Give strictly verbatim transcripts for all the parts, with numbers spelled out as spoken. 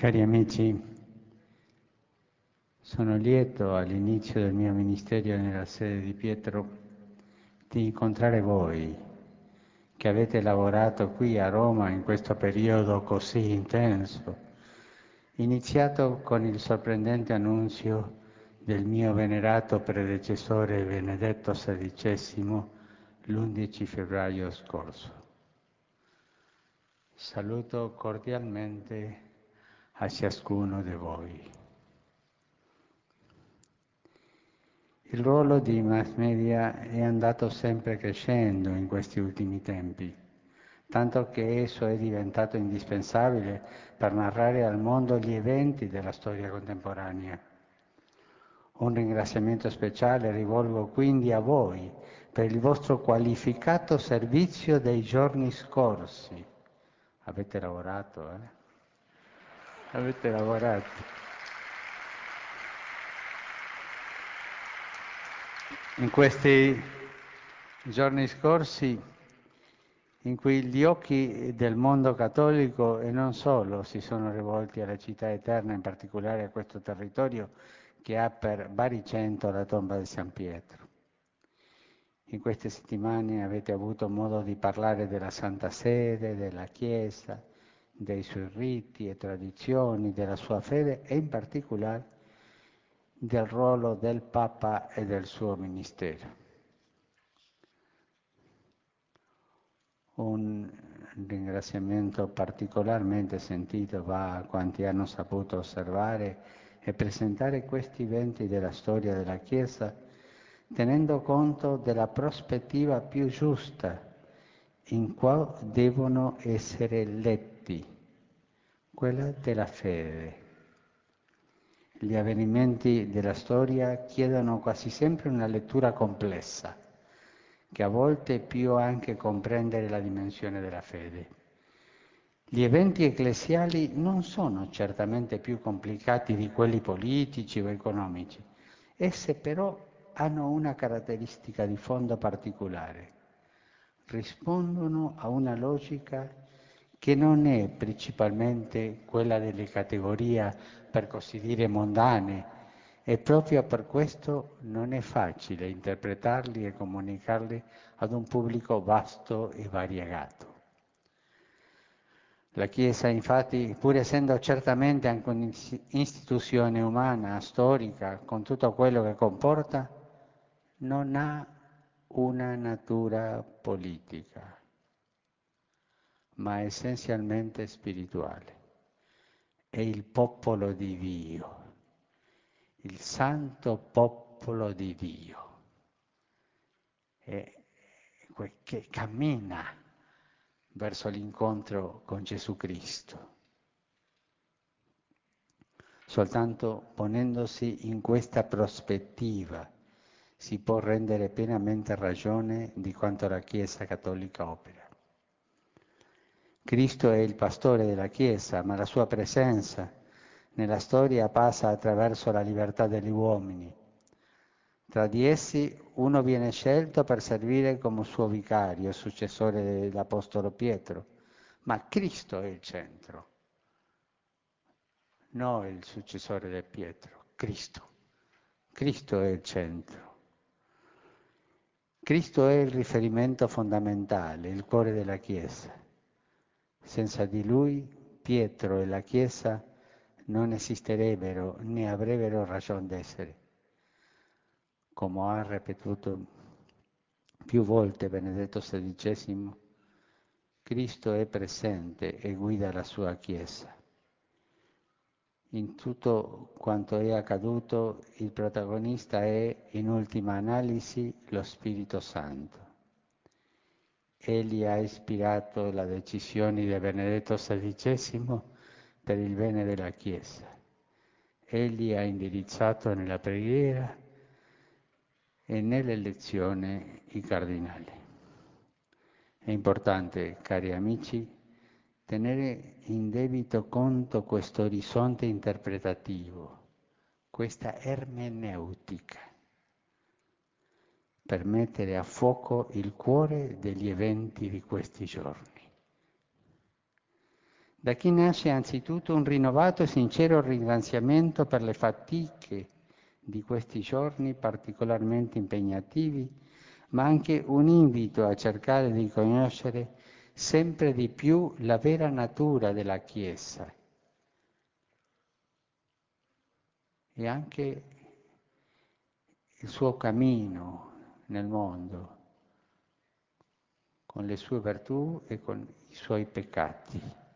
Cari amici, sono lieto all'inizio del mio ministero nella sede di Pietro di incontrare voi che avete lavorato qui a Roma in questo periodo così intenso, iniziato con il sorprendente annunzio del mio venerato predecessore Benedetto sedicesimo l'undici febbraio scorso. Saluto cordialmente a ciascuno di voi. Il ruolo di mass media è andato sempre crescendo in questi ultimi tempi, tanto che esso è diventato indispensabile per narrare al mondo gli eventi della storia contemporanea. Un ringraziamento speciale rivolgo quindi a voi per il vostro qualificato servizio dei giorni scorsi. Avete lavorato, eh? Avete lavorato. In questi giorni scorsi in cui gli occhi del mondo cattolico e non solo si sono rivolti alla città eterna, in particolare a questo territorio che ha per baricentro la tomba di San Pietro. In queste settimane avete avuto modo di parlare della Santa Sede, della Chiesa, dei suoi riti e tradizioni, della sua fede e in particolare del ruolo del Papa e del suo ministero. Un ringraziamento particolarmente sentito va a quanti hanno saputo osservare e presentare questi eventi della storia della Chiesa, tenendo conto della prospettiva più giusta in cui devono essere letti, quella della fede. Gli avvenimenti della storia chiedono quasi sempre una lettura complessa, che a volte è più anche comprendere la dimensione della fede. Gli eventi ecclesiali non sono certamente più complicati di quelli politici o economici, esse però hanno una caratteristica di fondo particolare. Rispondono a una logica che non è principalmente quella delle categorie, per così dire, mondane, e proprio per questo non è facile interpretarli e comunicarli ad un pubblico vasto e variegato. La Chiesa, infatti, pur essendo certamente anche un'istituzione umana, storica, con tutto quello che comporta, non ha una natura politica, ma essenzialmente spirituale. È il popolo di Dio, il santo popolo di Dio, è che cammina verso l'incontro con Gesù Cristo. Soltanto ponendosi in questa prospettiva si può rendere pienamente ragione di quanto la Chiesa cattolica opera. Cristo è il pastore della Chiesa, ma la sua presenza nella storia passa attraverso la libertà degli uomini. Tra di essi uno viene scelto per servire come suo vicario, successore dell'Apostolo Pietro, ma Cristo è il centro, non il successore di Pietro, Cristo. Cristo è il centro. Cristo è il riferimento fondamentale, il cuore della Chiesa. Senza di Lui, Pietro e la Chiesa non esisterebbero né avrebbero ragione d'essere. Come ha ripetuto più volte Benedetto sedicesimo, Cristo è presente e guida la sua Chiesa. In tutto quanto è accaduto, il protagonista è, in ultima analisi, lo Spirito Santo. Egli ha ispirato le decisioni di Benedetto sedicesimo per il bene della Chiesa. Egli ha indirizzato nella preghiera e nell'elezione i cardinali. È importante, cari amici, tenere in debito conto questo orizzonte interpretativo, questa ermeneutica, per mettere a fuoco il cuore degli eventi di questi giorni. Da chi nasce anzitutto un rinnovato e sincero ringraziamento per le fatiche di questi giorni particolarmente impegnativi, ma anche un invito a cercare di conoscere sempre di più la vera natura della Chiesa e anche il suo cammino nel mondo, con le sue virtù e con i suoi peccati.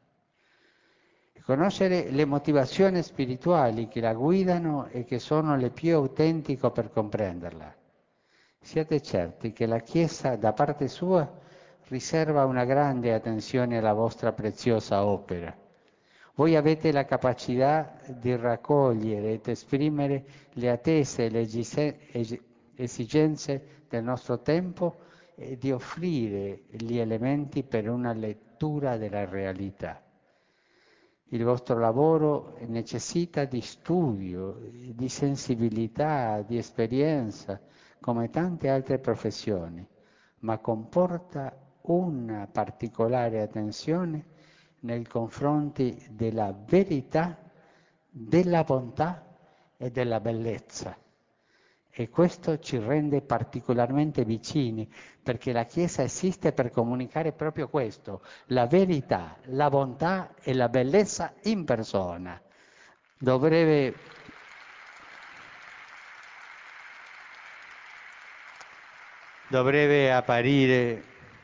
E conoscere le motivazioni spirituali che la guidano e che sono le più autentiche per comprenderla. Siate certi che la Chiesa, da parte sua, riserva una grande attenzione alla vostra preziosa opera. Voi avete la capacità di raccogliere ed esprimere le attese e le esigenze del nostro tempo e di offrire gli elementi per una lettura della realtà. Il vostro lavoro necessita di studio, di sensibilità, di esperienza, come tante altre professioni, ma comporta una particolare attenzione nei confronti della verità, della bontà e della bellezza. E questo ci rende particolarmente vicini, perché la Chiesa esiste per comunicare proprio questo, la verità, la bontà e la bellezza in persona. Dovrebbe, dovrebbe apparire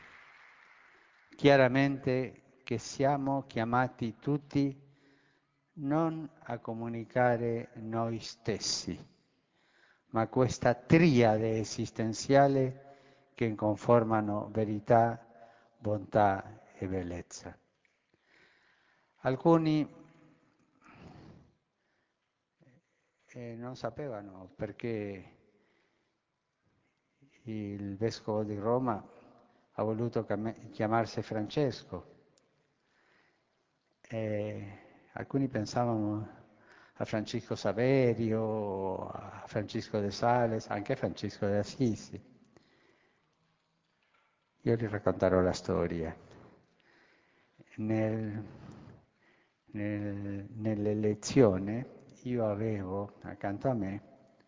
chiaramente che siamo chiamati tutti non a comunicare noi stessi, ma questa triade esistenziale che conformano verità, bontà e bellezza. Alcuni eh, non sapevano perché il vescovo di Roma ha voluto chiamarsi Francesco. E alcuni pensavano a Francisco Saverio, a Francisco de Sales, anche a Francisco de Assisi. Io vi racconterò la storia. Nel, nel, nell'elezione io avevo accanto a me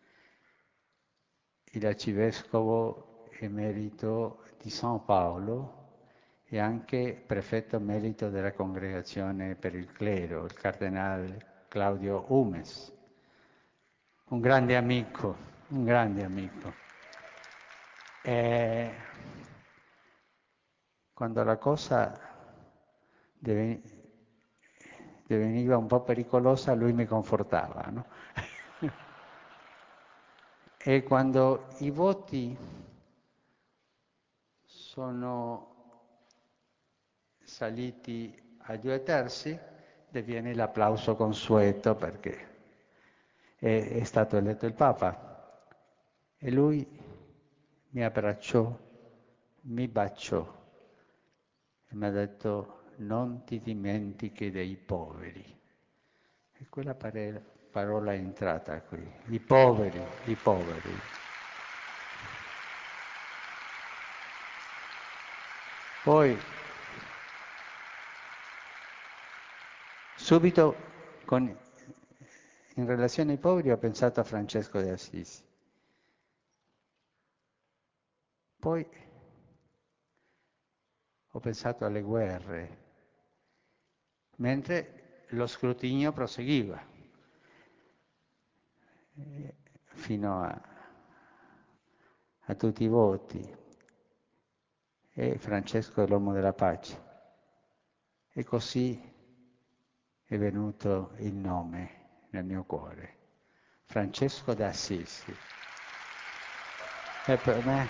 l'arcivescovo emerito di San Paolo e anche prefetto emerito della Congregazione per il Clero, il cardinale Claudio Umes, un grande amico, un grande amico. E quando la cosa diveniva un po' pericolosa, lui mi confortava, no? E quando i voti sono saliti a due terzi, diviene l'applauso consueto perché è, è stato eletto il Papa. E lui mi abbracciò, mi baciò e mi ha detto: non ti dimentichi dei poveri. E quella parola è entrata qui, i poveri, i poveri. Poi, subito, con, in relazione ai poveri, ho pensato a Francesco de Assisi. Poi ho pensato alle guerre, mentre lo scrutinio proseguiva, fino a, a tutti i voti. E Francesco è l'uomo della pace. E così è venuto il nome nel mio cuore, Francesco d'Assisi. E per me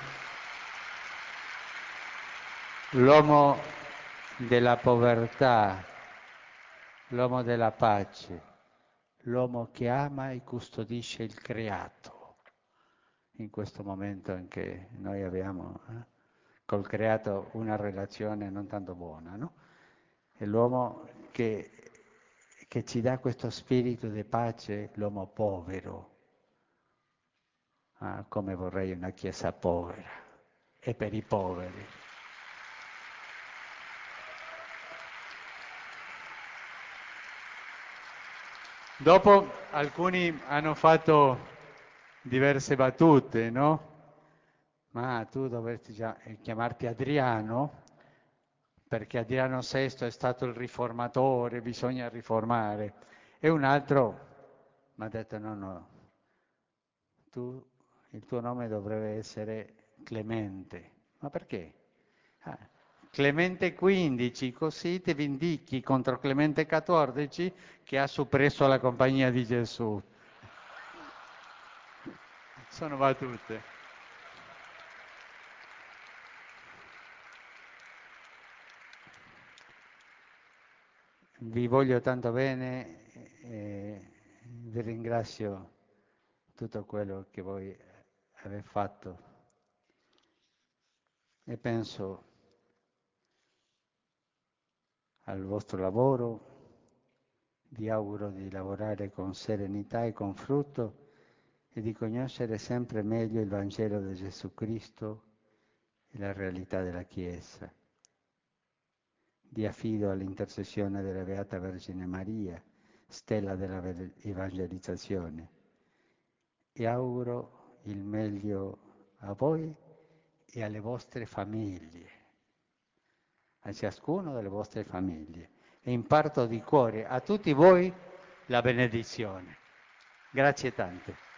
l'uomo della povertà, l'uomo della pace, l'uomo che ama e custodisce il creato, in questo momento in cui noi abbiamo eh, col creato una relazione non tanto buona, no? È l'uomo che, che ci dà questo spirito di pace, l'uomo povero. Ah, come vorrei una chiesa povera e per i poveri. Dopo alcuni hanno fatto diverse battute, no? Ma tu dovresti già eh, chiamarti Adriano, perché Adriano sesto è stato il riformatore, bisogna riformare. E un altro mi ha detto no, no, tu, il tuo nome dovrebbe essere Clemente. Ma perché? Ah, Clemente quindici, così ti vindichi contro Clemente quattordici che ha soppresso la compagnia di Gesù. Sono battute. Vi voglio tanto bene e vi ringrazio tutto quello che voi avete fatto e penso al vostro lavoro, vi auguro di lavorare con serenità e con frutto e di conoscere sempre meglio il Vangelo di Gesù Cristo e la realtà della Chiesa. Vi affido all'intercessione della Beata Vergine Maria, stella della evangelizzazione, e auguro il meglio a voi e alle vostre famiglie, a ciascuno delle vostre famiglie. E imparto di cuore a tutti voi la benedizione. Grazie tante.